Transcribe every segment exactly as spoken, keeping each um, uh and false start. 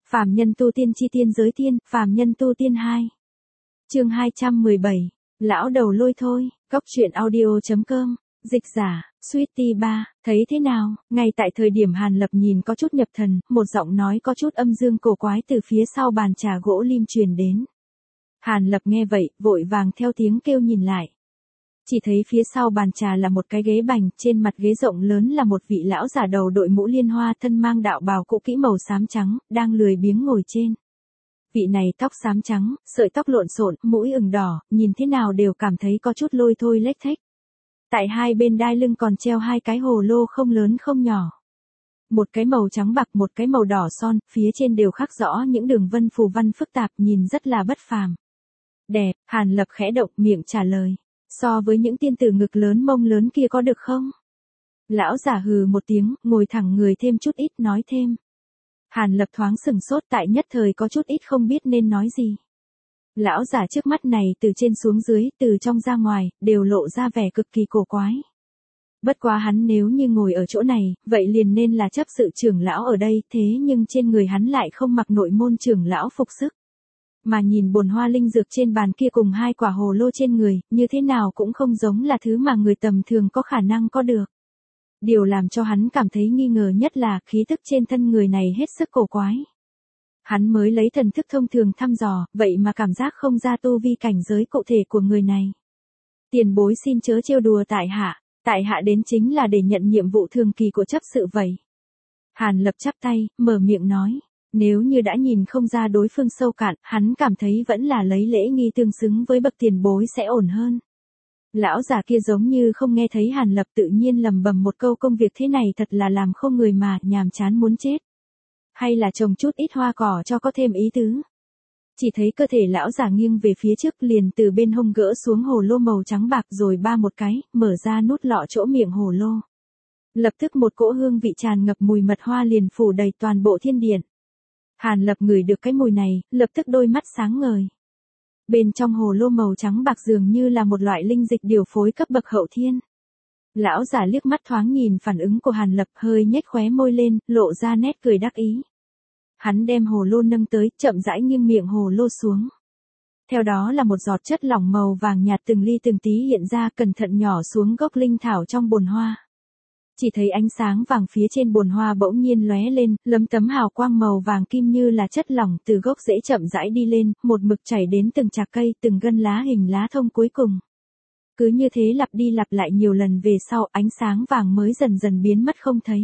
Phàm nhân tu tiên chi tiên giới tiên, phàm nhân tu tiên hai. Chương hai trăm mười bảy. Lão đầu lôi thôi, góc truyện audio chấm com, dịch giả, Sweetie ba, thấy thế nào? Ngay tại thời điểm Hàn Lập nhìn có chút nhập thần, một giọng nói có chút âm dương cổ quái từ phía sau bàn trà gỗ lim truyền đến. Hàn Lập nghe vậy, vội vàng theo tiếng kêu nhìn lại. Chỉ thấy phía sau bàn trà là một cái ghế bành, trên mặt ghế rộng lớn là một vị lão giả đầu đội mũ liên hoa thân mang đạo bào cũ kỹ màu xám trắng, đang lười biếng ngồi trên. Vị này tóc xám trắng, sợi tóc lộn xộn, mũi ửng đỏ, nhìn thế nào đều cảm thấy có chút lôi thôi lếch thếch. Tại hai bên đai lưng còn treo hai cái hồ lô không lớn không nhỏ. Một cái màu trắng bạc, một cái màu đỏ son, phía trên đều khắc rõ những đường vân phù văn phức tạp, nhìn rất là bất phàm. Đẹp, Hàn Lập khẽ động miệng trả lời. So với những tiên tử ngực lớn mông lớn kia có được không? Lão giả hừ một tiếng, ngồi thẳng người thêm chút ít nói thêm. Hàn Lập thoáng sừng sốt, tại nhất thời có chút ít không biết nên nói gì. Lão giả trước mắt này từ trên xuống dưới, từ trong ra ngoài, đều lộ ra vẻ cực kỳ cổ quái. Bất quá hắn nếu như ngồi ở chỗ này, vậy liền nên là chấp sự trưởng lão ở đây, thế nhưng trên người hắn lại không mặc nội môn trưởng lão phục sức. Mà nhìn bồn hoa linh dược trên bàn kia cùng hai quả hồ lô trên người, như thế nào cũng không giống là thứ mà người tầm thường có khả năng có được. Điều làm cho hắn cảm thấy nghi ngờ nhất là khí tức trên thân người này hết sức cổ quái. Hắn mới lấy thần thức thông thường thăm dò, vậy mà cảm giác không ra tu vi cảnh giới cụ thể của người này. Tiền bối xin chớ trêu đùa tại hạ, tại hạ đến chính là để nhận nhiệm vụ thường kỳ của chấp sự vậy. Hàn Lập chắp tay, mở miệng nói. Nếu như đã nhìn không ra đối phương sâu cạn, hắn cảm thấy vẫn là lấy lễ nghi tương xứng với bậc tiền bối sẽ ổn hơn. Lão già kia giống như không nghe thấy Hàn Lập tự nhiên lầm bầm một câu công việc thế này thật là làm không người mà, nhàm chán muốn chết. Hay là trồng chút ít hoa cỏ cho có thêm ý tứ. Chỉ thấy cơ thể lão già nghiêng về phía trước liền từ bên hông gỡ xuống hồ lô màu trắng bạc rồi ba một cái, mở ra nút lọ chỗ miệng hồ lô. Lập tức một cỗ hương vị tràn ngập mùi mật hoa liền phủ đầy toàn bộ thiên điện. Hàn Lập ngửi được cái mùi này, lập tức đôi mắt sáng ngời. Bên trong hồ lô màu trắng bạc dường như là một loại linh dịch điều phối cấp bậc hậu thiên. Lão giả liếc mắt thoáng nhìn phản ứng của Hàn Lập hơi nhếch khóe môi lên, lộ ra nét cười đắc ý. Hắn đem hồ lô nâng tới, chậm rãi nghiêng miệng hồ lô xuống. Theo đó là một giọt chất lỏng màu vàng nhạt từng ly từng tí hiện ra cẩn thận nhỏ xuống gốc linh thảo trong bồn hoa. Chỉ thấy ánh sáng vàng phía trên bồn hoa bỗng nhiên lóe lên, lấm tấm hào quang màu vàng kim như là chất lỏng từ gốc rễ chậm rãi đi lên, một mực chảy đến từng chạc cây, từng gân lá hình lá thông cuối cùng. Cứ như thế lặp đi lặp lại nhiều lần về sau, ánh sáng vàng mới dần dần biến mất không thấy.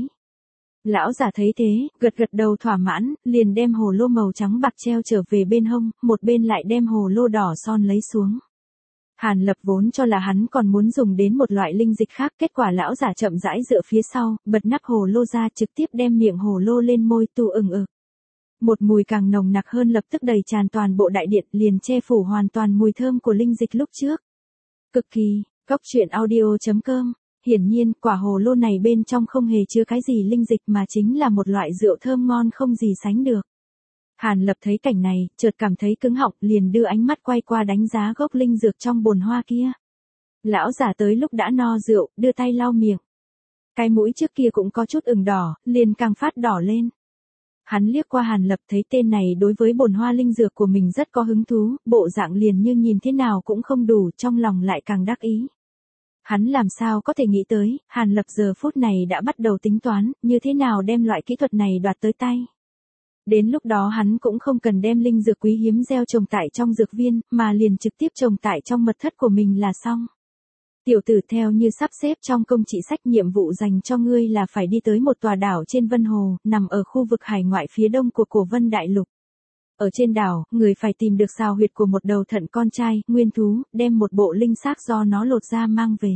Lão giả thấy thế, gật gật đầu thỏa mãn, liền đem hồ lô màu trắng bạc treo trở về bên hông, một bên lại đem hồ lô đỏ son lấy xuống. Hàn Lập vốn cho là hắn còn muốn dùng đến một loại linh dịch khác, kết quả lão giả chậm rãi dựa phía sau, bật nắp hồ lô ra trực tiếp đem miệng hồ lô lên môi tu ừng ực. Một mùi càng nồng nặc hơn lập tức đầy tràn toàn bộ đại điện, liền che phủ hoàn toàn mùi thơm của linh dịch lúc trước. Cực kỳ, góc truyện audio chấm com, hiển nhiên quả hồ lô này bên trong không hề chứa cái gì linh dịch mà chính là một loại rượu thơm ngon không gì sánh được. Hàn Lập thấy cảnh này, chợt cảm thấy cứng họng, liền đưa ánh mắt quay qua đánh giá gốc linh dược trong bồn hoa kia. Lão giả tới lúc đã no rượu, đưa tay lau miệng. Cái mũi trước kia cũng có chút ửng đỏ, liền càng phát đỏ lên. Hắn liếc qua Hàn Lập thấy tên này đối với bồn hoa linh dược của mình rất có hứng thú, bộ dạng liền như nhìn thế nào cũng không đủ, trong lòng lại càng đắc ý. Hắn làm sao có thể nghĩ tới, Hàn Lập giờ phút này đã bắt đầu tính toán, như thế nào đem loại kỹ thuật này đoạt tới tay. Đến lúc đó hắn cũng không cần đem linh dược quý hiếm gieo trồng tại trong dược viên, mà liền trực tiếp trồng tại trong mật thất của mình là xong. Tiểu tử, theo như sắp xếp trong công chỉ sách, nhiệm vụ dành cho ngươi là phải đi tới một tòa đảo trên Vân Hồ, nằm ở khu vực hải ngoại phía đông của Cổ Vân Đại Lục. Ở trên đảo, người phải tìm được xào huyệt của một đầu thận con trai, nguyên thú, đem một bộ linh xác do nó lột ra mang về.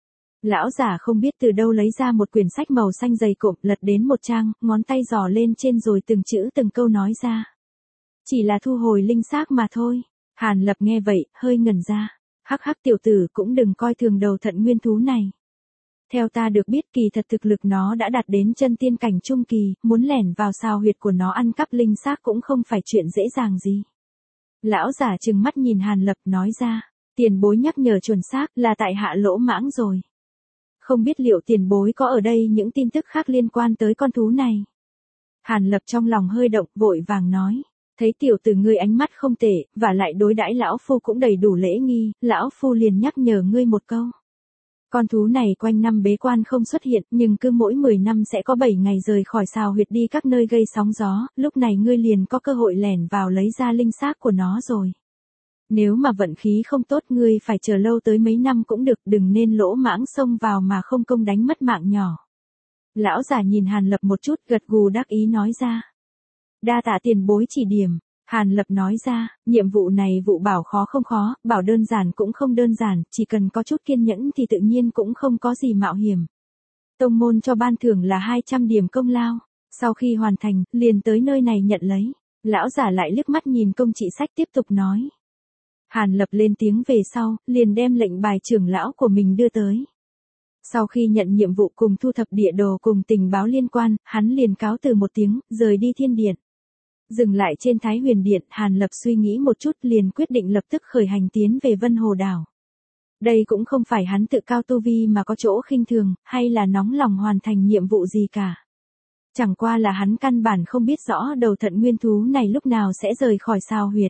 Lão giả không biết từ đâu lấy ra một quyển sách màu xanh dày cộm, lật đến một trang, ngón tay dò lên trên rồi từng chữ từng câu nói ra. Chỉ là thu hồi linh xác mà thôi. Hàn Lập nghe vậy, hơi ngẩn ra. Hắc hắc, tiểu tử cũng đừng coi thường đầu thận nguyên thú này. Theo ta được biết kỳ thật thực lực nó đã đạt đến chân tiên cảnh trung kỳ, muốn lẻn vào xào huyệt của nó ăn cắp linh xác cũng không phải chuyện dễ dàng gì. Lão giả trừng mắt nhìn Hàn Lập nói ra, tiền bối nhắc nhở chuẩn xác, là tại hạ lỗ mãng rồi. Không biết liệu tiền bối có ở đây những tin tức khác liên quan tới con thú này. Hàn Lập trong lòng hơi động, vội vàng nói. Thấy tiểu tử ngươi ánh mắt không tệ, và lại đối đãi lão phu cũng đầy đủ lễ nghi, lão phu liền nhắc nhở ngươi một câu. Con thú này quanh năm bế quan không xuất hiện, nhưng cứ mỗi mười năm sẽ có bảy ngày rời khỏi Sào Huyệt đi các nơi gây sóng gió, lúc này ngươi liền có cơ hội lẻn vào lấy ra linh xác của nó rồi. Nếu mà vận khí không tốt ngươi phải chờ lâu tới mấy năm cũng được, đừng nên lỗ mãng xông vào mà không công đánh mất mạng nhỏ. Lão già nhìn Hàn Lập một chút, gật gù đắc ý nói ra. Đa tạ tiền bối chỉ điểm. Hàn Lập nói ra, nhiệm vụ này vụ bảo khó không khó, bảo đơn giản cũng không đơn giản, chỉ cần có chút kiên nhẫn thì tự nhiên cũng không có gì mạo hiểm. Tông môn cho ban thưởng là hai trăm điểm công lao, sau khi hoàn thành, liền tới nơi này nhận lấy. Lão giả lại liếc mắt nhìn công trị sách tiếp tục nói. Hàn Lập lên tiếng về sau, liền đem lệnh bài trưởng lão của mình đưa tới. Sau khi nhận nhiệm vụ cùng thu thập địa đồ cùng tình báo liên quan, hắn liền cáo từ một tiếng, rời đi thiên điện. Dừng lại trên Thái Huyền Điện, Hàn Lập suy nghĩ một chút liền quyết định lập tức khởi hành tiến về Vân Hồ Đảo. Đây cũng không phải hắn tự cao tu vi mà có chỗ khinh thường, hay là nóng lòng hoàn thành nhiệm vụ gì cả. Chẳng qua là hắn căn bản không biết rõ đầu thận nguyên thú này lúc nào sẽ rời khỏi Sào Huyệt.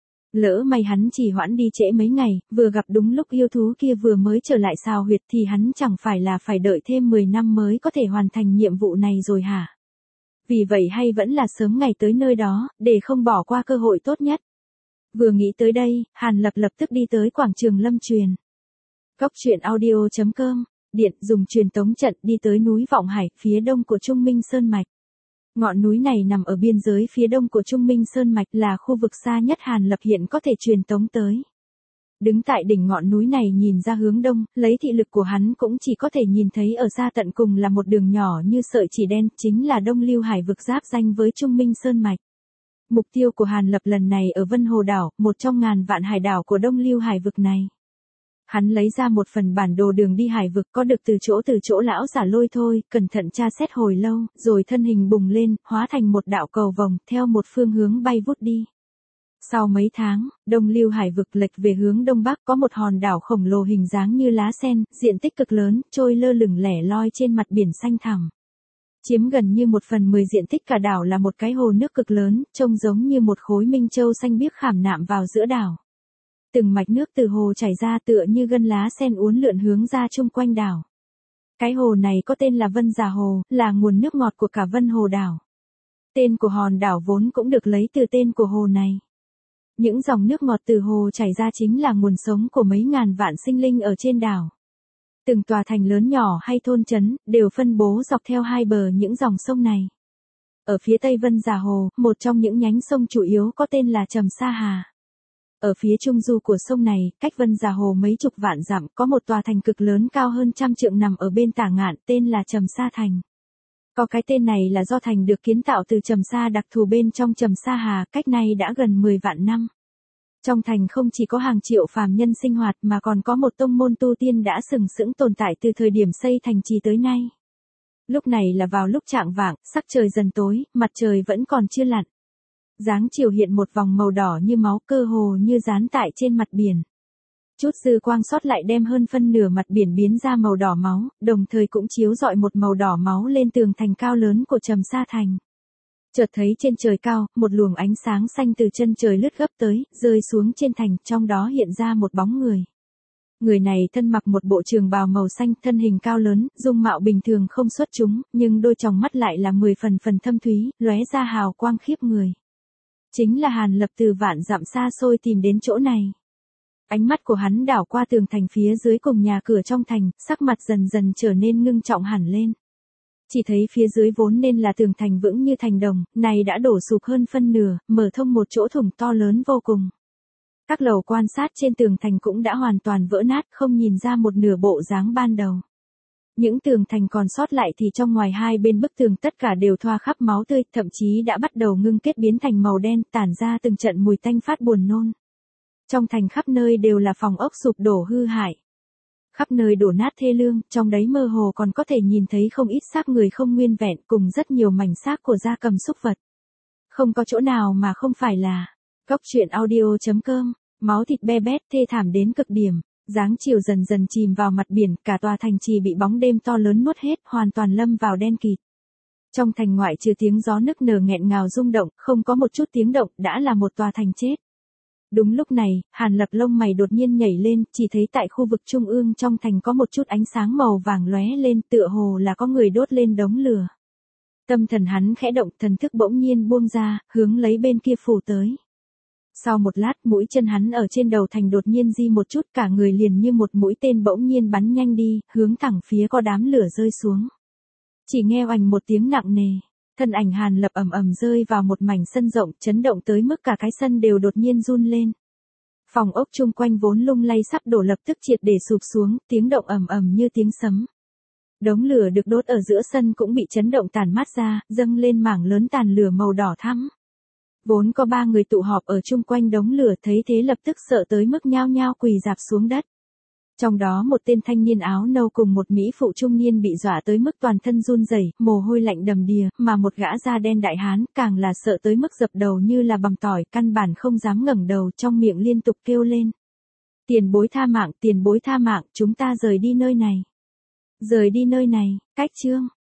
Lỡ may hắn chỉ hoãn đi trễ mấy ngày, vừa gặp đúng lúc yêu thú kia vừa mới trở lại Sào Huyệt thì hắn chẳng phải là phải đợi thêm mười năm mới có thể hoàn thành nhiệm vụ này rồi hả? Vì vậy hay vẫn là sớm ngày tới nơi đó, để không bỏ qua cơ hội tốt nhất. Vừa nghĩ tới đây, Hàn Lập lập tức đi tới quảng trường Lâm Truyền. Góc truyện audio chấm com, điện dùng truyền tống trận đi tới núi Vọng Hải, phía đông của Trung Minh Sơn Mạch. Ngọn núi này nằm ở biên giới phía đông của Trung Minh Sơn Mạch, là khu vực xa nhất Hàn Lập hiện có thể truyền tống tới. Đứng tại đỉnh ngọn núi này nhìn ra hướng đông, lấy thị lực của hắn cũng chỉ có thể nhìn thấy ở xa tận cùng là một đường nhỏ như sợi chỉ đen, chính là Đông Lưu Hải vực giáp ranh với Trung Minh Sơn Mạch. Mục tiêu của Hàn Lập lần này ở Vân Hồ Đảo, một trong ngàn vạn hải đảo của Đông Lưu Hải vực này. Hắn lấy ra một phần bản đồ đường đi hải vực có được từ chỗ từ chỗ lão giả lôi thôi, cẩn thận tra xét hồi lâu, rồi thân hình bùng lên, hóa thành một đạo cầu vồng, theo một phương hướng bay vút đi. Sau mấy tháng, Đông Lưu Hải vực lệch về hướng đông bắc có một hòn đảo khổng lồ hình dáng như lá sen, diện tích cực lớn, trôi lơ lửng lẻ loi trên mặt biển xanh thẳm. Chiếm gần như một phần mười diện tích cả đảo là một cái hồ nước cực lớn, trông giống như một khối minh châu xanh biếc khảm nạm vào giữa đảo. Từng mạch nước từ hồ chảy ra tựa như gân lá sen uốn lượn hướng ra chung quanh đảo. Cái hồ này có tên là Vân Già Hồ, là nguồn nước ngọt của cả Vân Hồ đảo. Tên của hòn đảo vốn cũng được lấy từ tên của hồ này. Những dòng nước ngọt từ hồ chảy ra chính là nguồn sống của mấy ngàn vạn sinh linh ở trên đảo. Từng tòa thành lớn nhỏ hay thôn trấn, đều phân bố dọc theo hai bờ những dòng sông này. Ở phía tây Vân Già Hồ, một trong những nhánh sông chủ yếu có tên là Trầm Sa Hà. Ở phía trung du của sông này, cách Vân Già Hồ mấy chục vạn dặm, có một tòa thành cực lớn cao hơn trăm trượng nằm ở bên tả ngạn, tên là Trầm Sa Thành. Có cái tên này là do thành được kiến tạo từ Trầm Sa đặc thù bên trong Trầm Sa Hà, cách nay đã gần mười vạn năm. Trong thành không chỉ có hàng triệu phàm nhân sinh hoạt mà còn có một tông môn tu tiên đã sừng sững tồn tại từ thời điểm xây thành trì tới nay. Lúc này là vào lúc chạng vạng, sắc trời dần tối, mặt trời vẫn còn chưa lặn. Dáng chiều hiện một vòng màu đỏ như máu, cơ hồ như dán tại trên mặt biển. Chút dư quang sót lại đem hơn phân nửa mặt biển biến ra màu đỏ máu, đồng thời cũng chiếu rọi một màu đỏ máu lên tường thành cao lớn của Trầm Sa Thành. Chợt thấy trên trời cao, một luồng ánh sáng xanh từ chân trời lướt gấp tới, rơi xuống trên thành, trong đó hiện ra một bóng người. Người này thân mặc một bộ trường bào màu xanh, thân hình cao lớn, dung mạo bình thường không xuất chúng, nhưng đôi tròng mắt lại là mười phần phần thâm thúy, lóe ra hào quang khiếp người. Chính là Hàn Lập từ vạn dặm xa xôi tìm đến chỗ này. Ánh mắt của hắn đảo qua tường thành phía dưới cùng nhà cửa trong thành, sắc mặt dần dần trở nên ngưng trọng hẳn lên. Chỉ thấy phía dưới vốn nên là tường thành vững như thành đồng, này đã đổ sụp hơn phân nửa, mở thông một chỗ thủng to lớn vô cùng. Các lầu quan sát trên tường thành cũng đã hoàn toàn vỡ nát, không nhìn ra một nửa bộ dáng ban đầu. Những tường thành còn sót lại thì trong ngoài hai bên bức tường tất cả đều thoa khắp máu tươi, thậm chí đã bắt đầu ngưng kết biến thành màu đen, tản ra từng trận mùi tanh phát buồn nôn. Trong thành khắp nơi đều là phòng ốc sụp đổ hư hại. Khắp nơi đổ nát thê lương, trong đấy mơ hồ còn có thể nhìn thấy không ít xác người không nguyên vẹn cùng rất nhiều mảnh xác của gia cầm súc vật. Không có chỗ nào mà không phải là góc truyện audio chấm com, máu thịt be bét thê thảm đến cực điểm, dáng chiều dần dần chìm vào mặt biển, cả tòa thành trì bị bóng đêm to lớn nuốt hết, hoàn toàn lâm vào đen kịt. Trong thành ngoại trừ tiếng gió nức nở nghẹn ngào rung động, không có một chút tiếng động, đã là một tòa thành chết. Đúng lúc này, Hàn Lập lông mày đột nhiên nhảy lên, chỉ thấy tại khu vực trung ương trong thành có một chút ánh sáng màu vàng lóe lên, tựa hồ là có người đốt lên đống lửa. Tâm thần hắn khẽ động, thần thức bỗng nhiên buông ra, hướng lấy bên kia phủ tới. Sau một lát, mũi chân hắn ở trên đầu thành đột nhiên di một chút, cả người liền như một mũi tên bỗng nhiên bắn nhanh đi, hướng thẳng phía có đám lửa rơi xuống. Chỉ nghe oành một tiếng nặng nề, thân ảnh Hàn Lập ầm ầm rơi vào một mảnh sân rộng, chấn động tới mức cả cái sân đều đột nhiên run lên. Phòng ốc chung quanh vốn lung lay sắp đổ lập tức triệt để sụp xuống, tiếng động ầm ầm như tiếng sấm. Đống lửa được đốt ở giữa sân cũng bị chấn động tàn mát ra, dâng lên mảng lớn tàn lửa màu đỏ thắm. Vốn có ba người tụ họp ở chung quanh đống lửa thấy thế lập tức sợ tới mức nhao nhao quỳ rạp xuống đất. Trong đó một tên thanh niên áo nâu cùng một mỹ phụ trung niên bị dọa tới mức toàn thân run rẩy, mồ hôi lạnh đầm đìa, mà một gã da đen đại hán càng là sợ tới mức dập đầu như là bằm tỏi, căn bản không dám ngẩng đầu, trong miệng liên tục kêu lên. Tiền bối tha mạng, tiền bối tha mạng, chúng ta rời đi nơi này. Rời đi nơi này, cách chương,